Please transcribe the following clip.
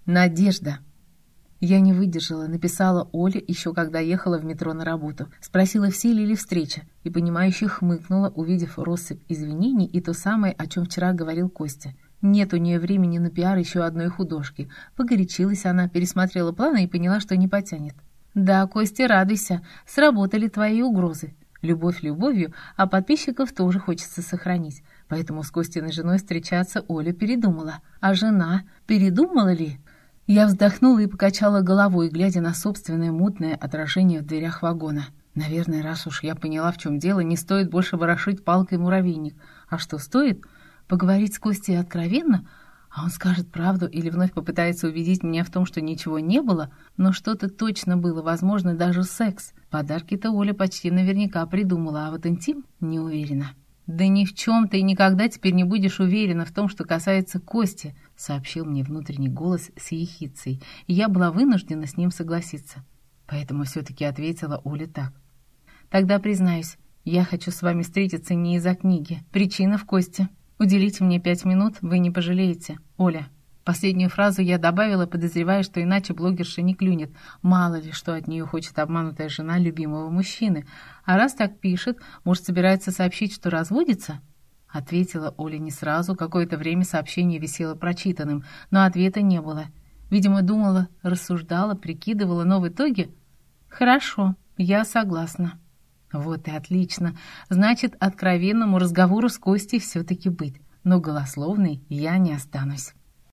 Надежда. Я не выдержала, написала Оле еще когда ехала в метро на работу. Спросила, в силе ли встреча, и понимающе хмыкнула, увидев россыпь извинений и то самое, о чем вчера говорил Костя. Нет у нее времени на пиар еще одной художки. Погорячилась она, пересмотрела планы и поняла, что не потянет. Да, Костя, радуйся, сработали твои угрозы. Любовь любовью, а подписчиков тоже хочется сохранить. Поэтому с Костиной женой встречаться Оля передумала. А жена передумала ли? Я вздохнула и покачала головой, глядя на собственное мутное отражение в дверях вагона. Наверное, раз уж я поняла, в чем дело, не стоит больше ворошить палкой муравейник. А что стоит? Поговорить с Костей откровенно? А он скажет правду или вновь попытается убедить меня в том, что ничего не было, но что-то точно было, возможно, даже секс. Подарки-то Оля почти наверняка придумала, а вот интим не уверена. «Да ни в чем ты и никогда теперь не будешь уверена в том, что касается Кости», сообщил мне внутренний голос с ехидцей, и я была вынуждена с ним согласиться. Поэтому все-таки ответила Оле так. «Тогда признаюсь, я хочу с вами встретиться не из-за книги. Причина в Косте. Уделите мне 5 минут, вы не пожалеете. Оля». Последнюю фразу я добавила, подозревая, что иначе блогерша не клюнет. Мало ли, что от нее хочет обманутая жена любимого мужчины. А раз так пишет, может, собирается сообщить, что разводится? Ответила Оля не сразу, какое-то время сообщение висело прочитанным, но ответа не было. Видимо, думала, рассуждала, прикидывала, но в итоге... «Хорошо, я согласна». Вот и отлично. Значит, откровенному разговору с Костей все-таки быть. Но голословной я не останусь.